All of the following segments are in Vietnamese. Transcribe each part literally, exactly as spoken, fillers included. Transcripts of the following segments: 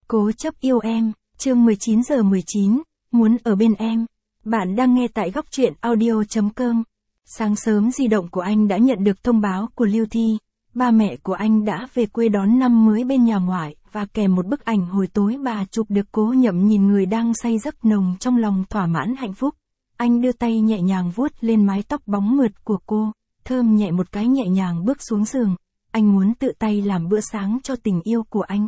Cố chấp yêu em, chương mười chín giờ mười chín, muốn ở bên em. Bạn đang nghe tại góc truyện audio chấm com. Sáng sớm di động của anh đã nhận được thông báo của Lưu Thi. Ba mẹ của anh đã về quê đón năm mới bên nhà ngoại, và kèm một bức ảnh hồi tối bà chụp được Cố Nhậm nhìn người đang say giấc nồng trong lòng thỏa mãn hạnh phúc. Anh đưa tay nhẹ nhàng vuốt lên mái tóc bóng mượt của cô, thơm nhẹ một cái nhẹ nhàng bước xuống giường. Anh muốn tự tay làm bữa sáng cho tình yêu của anh.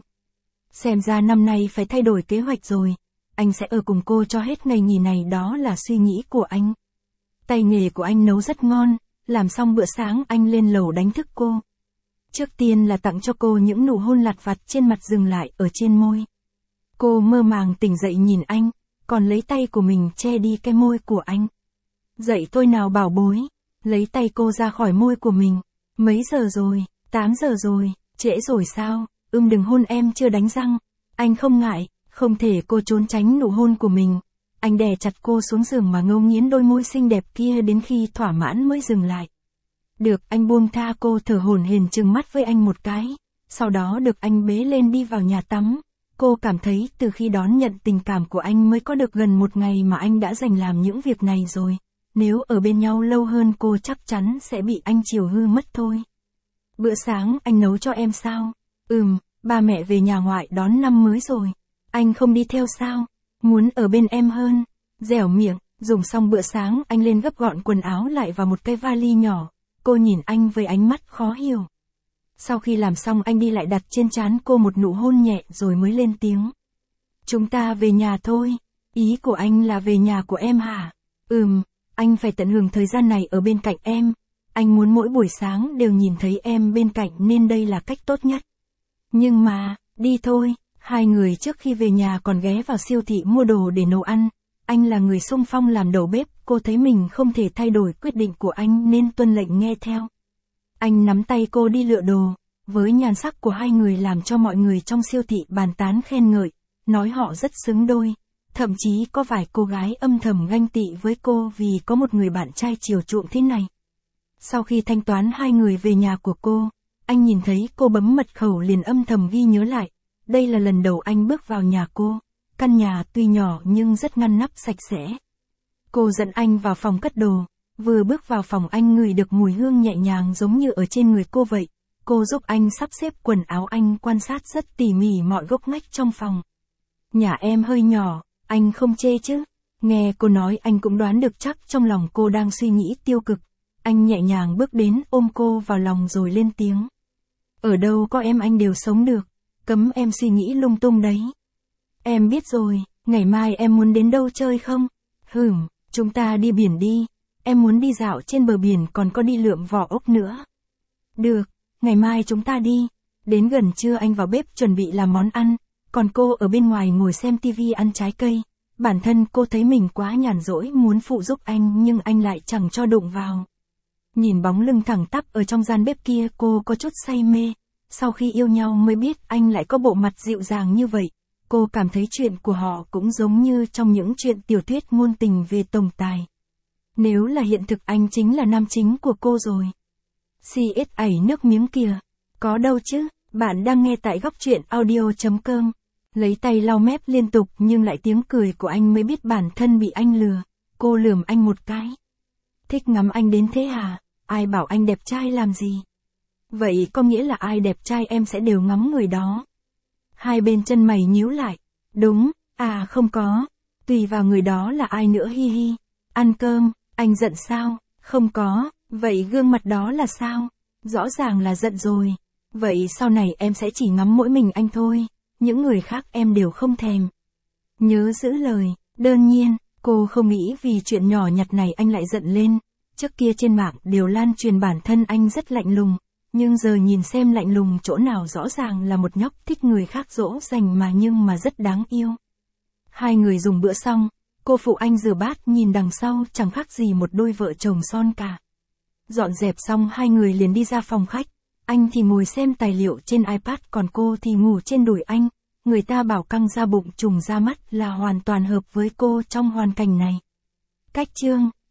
Xem ra năm nay phải thay đổi kế hoạch rồi. Anh sẽ ở cùng cô cho hết ngày nghỉ này, đó là suy nghĩ của anh. Tay nghề của anh nấu rất ngon, làm xong bữa sáng anh lên lầu đánh thức cô. Trước tiên là tặng cho cô những nụ hôn lặt vặt trên mặt dừng lại ở trên môi. Cô mơ màng tỉnh dậy nhìn anh, còn lấy tay của mình che đi cái môi của anh. Dậy thôi nào bảo bối, lấy tay cô ra khỏi môi của mình. Mấy giờ rồi? tám giờ rồi, trễ rồi sao? Ưm đừng hôn em chưa đánh răng. Anh không ngại, không thể cô trốn tránh nụ hôn của mình. Anh đè chặt cô xuống giường mà ngấu nghiến đôi môi xinh đẹp kia đến khi thỏa mãn mới dừng lại. Được, anh buông tha cô thở hổn hển trừng mắt với anh một cái. Sau đó được anh bế lên đi vào nhà tắm. Cô cảm thấy từ khi đón nhận tình cảm của anh mới có được gần một ngày mà anh đã dành làm những việc này rồi. Nếu ở bên nhau lâu hơn cô chắc chắn sẽ bị anh chiều hư mất thôi. Bữa sáng anh nấu cho em sao? Ừm, ba mẹ về nhà ngoại đón năm mới rồi. Anh không đi theo sao? Muốn ở bên em hơn. Dẻo miệng, dùng xong bữa sáng anh lên gấp gọn quần áo lại vào một cái vali nhỏ. Cô nhìn anh với ánh mắt khó hiểu. Sau khi làm xong anh đi lại đặt trên trán cô một nụ hôn nhẹ rồi mới lên tiếng. Chúng ta về nhà thôi. Ý của anh là về nhà của em hả? Ừm, anh phải tận hưởng thời gian này ở bên cạnh em. Anh muốn mỗi buổi sáng đều nhìn thấy em bên cạnh nên đây là cách tốt nhất. Nhưng mà, đi thôi. Hai người trước khi về nhà còn ghé vào siêu thị mua đồ để nấu ăn. Anh là người xung phong làm đầu bếp, cô thấy mình không thể thay đổi quyết định của anh nên tuân lệnh nghe theo. Anh nắm tay cô đi lựa đồ, với nhan sắc của hai người làm cho mọi người trong siêu thị bàn tán khen ngợi, nói họ rất xứng đôi. Thậm chí có vài cô gái âm thầm ganh tị với cô vì có một người bạn trai chiều chuộng thế này. Sau khi thanh toán hai người về nhà của cô, anh nhìn thấy cô bấm mật khẩu liền âm thầm ghi nhớ lại. Đây là lần đầu anh bước vào nhà cô. Căn nhà tuy nhỏ nhưng rất ngăn nắp sạch sẽ. Cô dẫn anh vào phòng cất đồ. Vừa bước vào phòng anh ngửi được mùi hương nhẹ nhàng giống như ở trên người cô vậy. Cô giúp anh sắp xếp quần áo, anh quan sát rất tỉ mỉ mọi góc ngách trong phòng. Nhà em hơi nhỏ, anh không chê chứ? Nghe cô nói anh cũng đoán được chắc trong lòng cô đang suy nghĩ tiêu cực. Anh nhẹ nhàng bước đến ôm cô vào lòng rồi lên tiếng. Ở đâu có em anh đều sống được. Cấm em suy nghĩ lung tung đấy. Em biết rồi, ngày mai em muốn đến đâu chơi không? Hửm, chúng ta đi biển đi. Em muốn đi dạo trên bờ biển còn có đi lượm vỏ ốc nữa. Được, ngày mai chúng ta đi. Đến gần trưa anh vào bếp chuẩn bị làm món ăn, còn cô ở bên ngoài ngồi xem tivi ăn trái cây. Bản thân cô thấy mình quá nhàn rỗi muốn phụ giúp anh nhưng anh lại chẳng cho đụng vào. Nhìn bóng lưng thẳng tắp ở trong gian bếp kia cô có chút say mê. Sau khi yêu nhau mới biết anh lại có bộ mặt dịu dàng như vậy. Cô cảm thấy chuyện của họ cũng giống như trong những chuyện tiểu thuyết ngôn tình về tổng tài. Nếu là hiện thực anh chính là nam chính của cô rồi. xê ét ẩy nước miếng kìa. Có đâu chứ, bạn đang nghe tại góc truyện audio chấm com. Lấy tay lau mép liên tục nhưng lại tiếng cười của anh mới biết bản thân bị anh lừa. Cô lườm anh một cái. Thích ngắm anh đến thế hả? Ai bảo anh đẹp trai làm gì? Vậy có nghĩa là ai đẹp trai em sẽ đều ngắm người đó. Hai bên chân mày nhíu lại. Đúng, à không có. Tùy vào người đó là ai nữa hi hi. Ăn cơm, anh giận sao? Không có, vậy gương mặt đó là sao? Rõ ràng là giận rồi. Vậy sau này em sẽ chỉ ngắm mỗi mình anh thôi. Những người khác em đều không thèm. Nhớ giữ lời, đơn nhiên, cô không nghĩ vì chuyện nhỏ nhặt này anh lại giận lên. Trước kia trên mạng đều lan truyền bản thân anh rất lạnh lùng. Nhưng giờ nhìn xem lạnh lùng chỗ nào rõ ràng là một nhóc thích người khác dỗ dành mà nhưng mà rất đáng yêu. Hai người dùng bữa xong, cô phụ anh rửa bát nhìn đằng sau chẳng khác gì một đôi vợ chồng son cả. Dọn dẹp xong hai người liền đi ra phòng khách, anh thì ngồi xem tài liệu trên iPad còn cô thì ngủ trên đùi anh. Người ta bảo căng da bụng trùng da mắt là hoàn toàn hợp với cô trong hoàn cảnh này. Cách chương